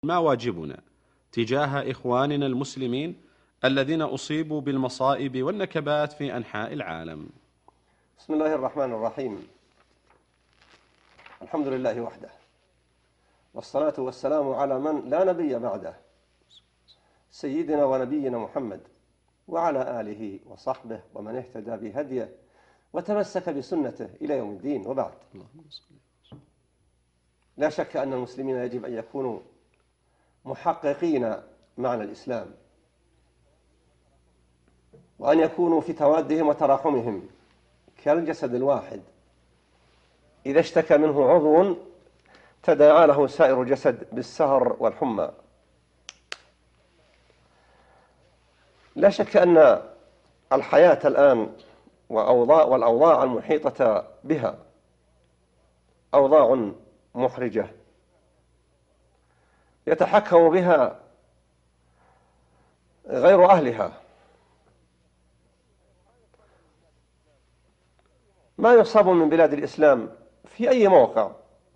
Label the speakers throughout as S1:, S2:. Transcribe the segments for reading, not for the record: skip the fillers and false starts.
S1: ما واجبنا تجاه إخواننا المسلمين الذين أصيبوا بالمصائب والنكبات في أنحاء العالم؟
S2: بسم الله الرحمن الرحيم. الحمد لله وحده، والصلاة والسلام على من لا نبي بعده، سيدنا ونبينا محمد وعلى آله وصحبه ومن اهتدى بهديه وتمسك بسنته إلى يوم الدين. وبعد، لا شك أن المسلمين يجب أن يكونوا محققين معنى الإسلام، وأن يكونوا في توادهم وتراحمهم كالجسد الواحد، إذا اشتكى منه عضو تداعى له سائر الجسد بالسهر والحمى. لا شك أن الحياة الآن والأوضاع المحيطة بها أوضاع محرجة يتحكم بها غير أهلها. ما يصاب من بلاد الإسلام في أي موقع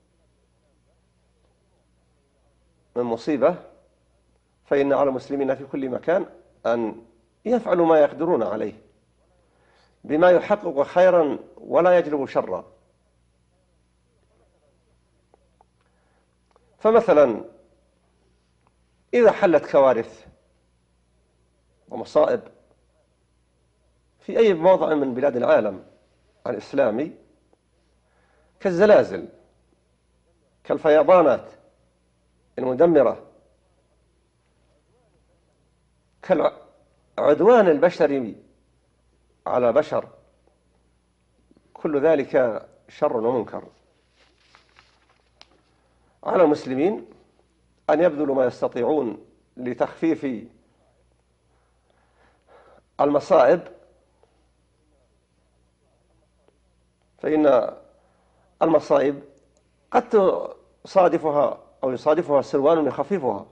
S2: من مصيبة فإن على المسلمين في كل مكان أن يفعلوا ما يقدرون عليه بما يحقق خيرا ولا يجلب شرا. فمثلا إذا حلت كوارث ومصائب في أي موضع من بلاد العالم الإسلامي، كالزلازل، كالفيضانات المدمرة، كالعدوان البشري على بشر، كل ذلك شر ومنكر. على المسلمين أن يبذلوا ما يستطيعون لتخفيف المصائب، فإن المصائب قد تصادفها أو يصادفها سلوان يخففها،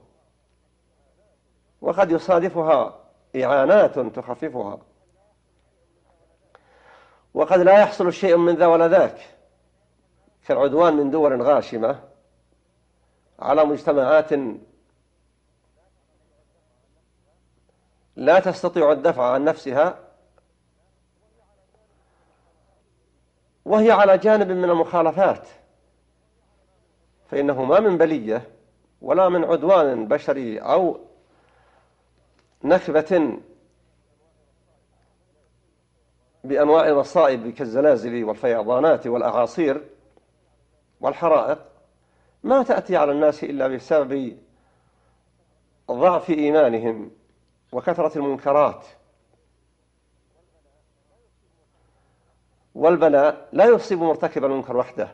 S2: وقد يصادفها إعانات تخففها، وقد لا يحصل شيء من ذا ولا ذاك، كالعدوان من دول غاشمة على مجتمعات لا تستطيع الدفع عن نفسها، وهي على جانب من المخالفات، فإنه ما من بلية ولا من عدوان بشري أو نكبة بأنواع المصائب كالزلازل والفيضانات والأعاصير والحرائق ما تأتي على الناس إلا بسبب ضعف إيمانهم وكثرة المنكرات. والبلاء لا يصيب مرتكب المنكر وحده،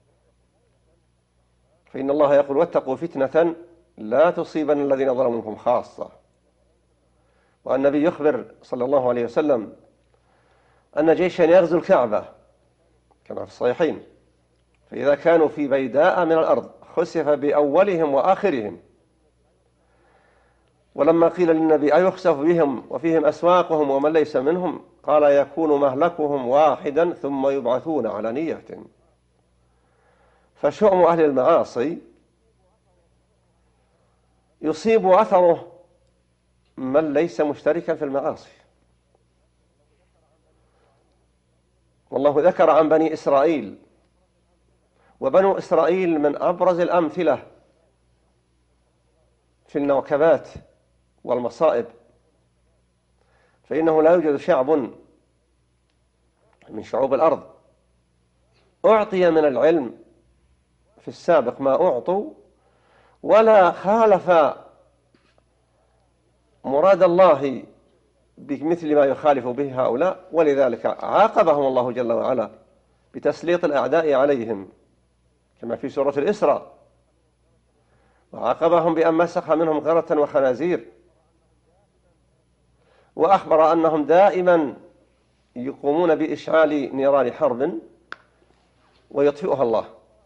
S2: فإن الله يقول: واتقوا فتنة لا تصيبن الذين ظلموا منكم خاصة. والنبي يخبر صلى الله عليه وسلم أن جيشا يغزو الكعبة كما في الصحيحين، فإذا كانوا في بيداء من الأرض خسف بأولهم وآخرهم. ولما قيل للنبي: أيخسف بهم وفيهم أسواقهم ومن ليس منهم؟ قال: يكون مهلكهم واحدا ثم يبعثون على نية. فشؤم أهل المعاصي يصيب أثره من ليس مشتركا في المعاصي. والله ذكر عن بني إسرائيل، وبنو إسرائيل من أبرز الأمثلة في النكبات والمصائب، فإنه لا يوجد شعب من شعوب الأرض أعطي من العلم في السابق ما أعطوا، ولا خالف مراد الله بمثل ما يخالف به هؤلاء، ولذلك عاقبهم الله جل وعلا بتسليط الأعداء عليهم كما في سورة الإسراء، وعاقبهم بأن مسخ منهم قردة وخنازير، وأخبر أنهم دائما يقومون بإشعال نيران حرب ويطفئها الله،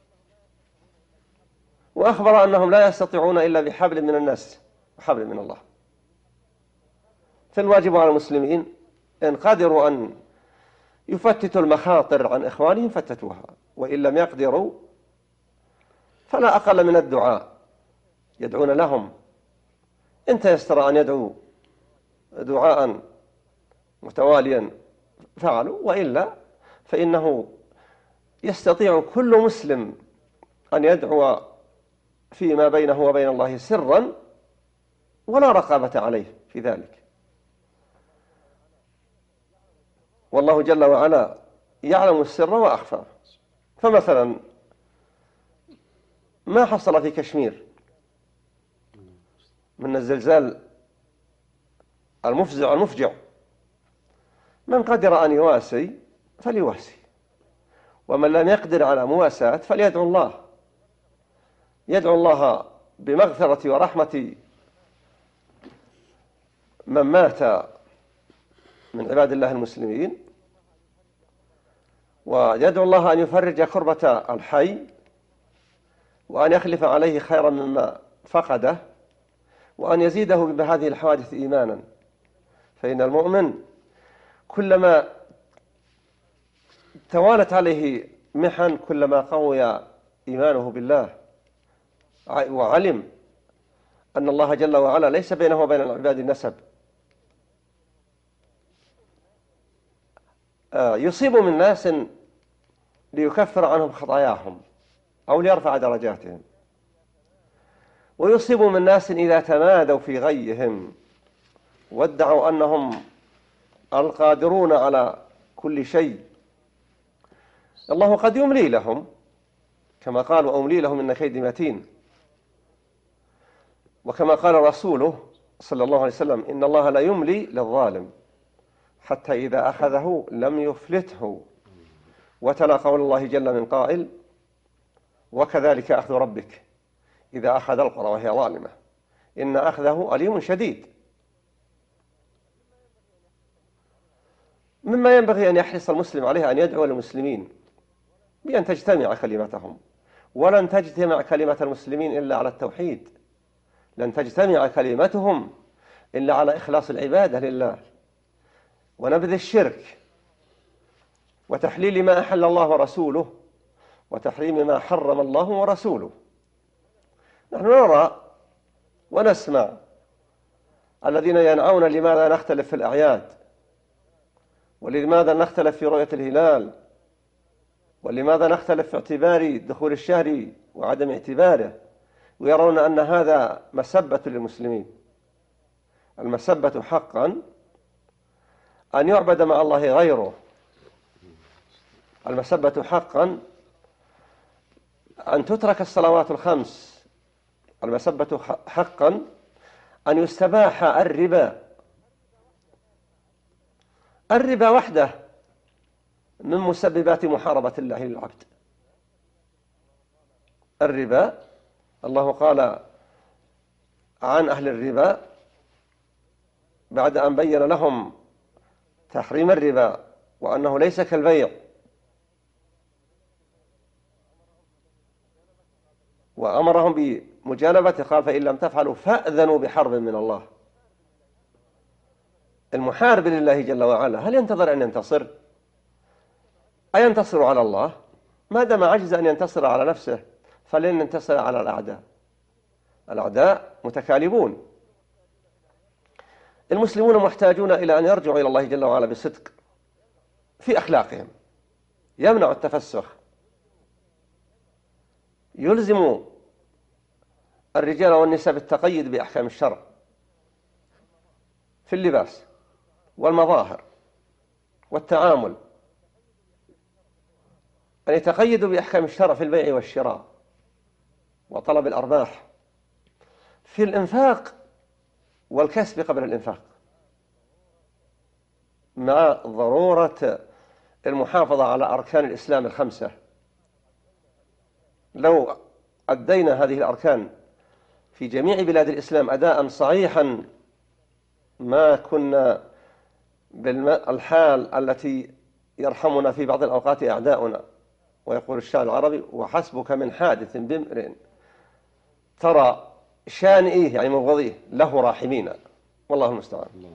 S2: وأخبر أنهم لا يستطيعون إلا بحبل من الناس وحبل من الله. فالواجب على المسلمين إن قدروا أن يفتتوا المخاطر عن إخوانهم فتتوها، وإن لم يقدروا فلا أقل من الدعاء يدعون لهم، إن تيسر أن يدعوا دعاء متواليا فعلوا، وإلا فإنه يستطيع كل مسلم أن يدعو فيما بينه وبين الله سرا ولا رقابة عليه في ذلك. والله جل وعلا يعلم السر وأخفى. فمثلا ما حصل في كشمير من الزلزال المفجع، من قدر أن يواسي فليواسي، ومن لم يقدر على مواساة فليدعو الله، يدعو الله بمغفرة ورحمة من مات من عباد الله المسلمين، ويدعو الله أن يفرج كربة الحي وأن يخلف عليه خيرا مما فقده، وأن يزيده بهذه الحوادث إيمانا. فإن المؤمن كلما توالت عليه محن كلما قوي إيمانه بالله، وعلم أن الله جل وعلا ليس بينه وبين العباد نسب. يصيب من ناس ليكفر عنهم خطاياهم أو ليرفع درجاتهم، ويصيب من ناس إذا تمادوا في غيهم وادعوا أنهم القادرون على كل شيء، الله قد يملي لهم كما قال وأملي لهم إن كيدي متين، وكما قال رسوله صلى الله عليه وسلم إن الله لا يملي للظالم حتى إذا أخذه لم يفلته. وتلا قول الله جل من قائل وكذلك أخذ ربك إذا أخذ القرى وهي ظالمة إن أخذه أليم شديد. مما ينبغي أن يحرص المسلم عليه أن يدعو للمسلمين بأن تجتمع كلمتهم، ولن تجتمع كلمة المسلمين إلا على التوحيد، لن تجتمع كلمتهم إلا على إخلاص العبادة لله ونبذ الشرك وتحليل ما أحل الله ورسوله وتحريم ما حرم الله ورسوله. نحن نرى ونسمع الذين ينعون لماذا نختلف في الأعياد، ولماذا نختلف في رؤية الهلال، ولماذا نختلف في اعتبار دخول الشهر وعدم اعتباره، ويرون أن هذا مسبة للمسلمين. المسبة حقا أن يعبد مع الله غيره، المسبة حقا أن تترك الصلوات الخمس، المسبة حقا أن يستباح الربا. الربا وحده من مسببات محاربة الله للعبد. الربا الله قال عن أهل الربا بعد أن بين لهم تحريم الربا وأنه ليس كالبيع، وأمرهم بمجانبته قال فإن لم تفعلوا فأذنوا بحرب من الله. المحارب لله جل وعلا هل ينتظر أن ينتصر؟ أينتصر على الله؟ ما دام عجز أن ينتصر على نفسه فلن ينتصر على الأعداء. الأعداء متكالبون. المسلمون محتاجون إلى أن يرجعوا إلى الله جل وعلا بصدق في أخلاقهم، يمنع التفسخ، يلزم الرجال والنساء بالتقيد بأحكام الشرع في اللباس والمظاهر والتعامل، أن يتقيدوا بأحكام الشرع في البيع والشراء وطلب الأرباح، في الإنفاق والكسب قبل الإنفاق، مع ضرورة المحافظة على أركان الإسلام الخمسة. لو أدينا هذه الأركان في جميع بلاد الإسلام أداء صحيحا ما كنا بالحال التي يرحمنا في بعض الأوقات أعداؤنا. ويقول الشاعر العربي وحسبك من حادث بامرئ ترى شانئيه يعني مبغضيه له راحمين. والله المستعان.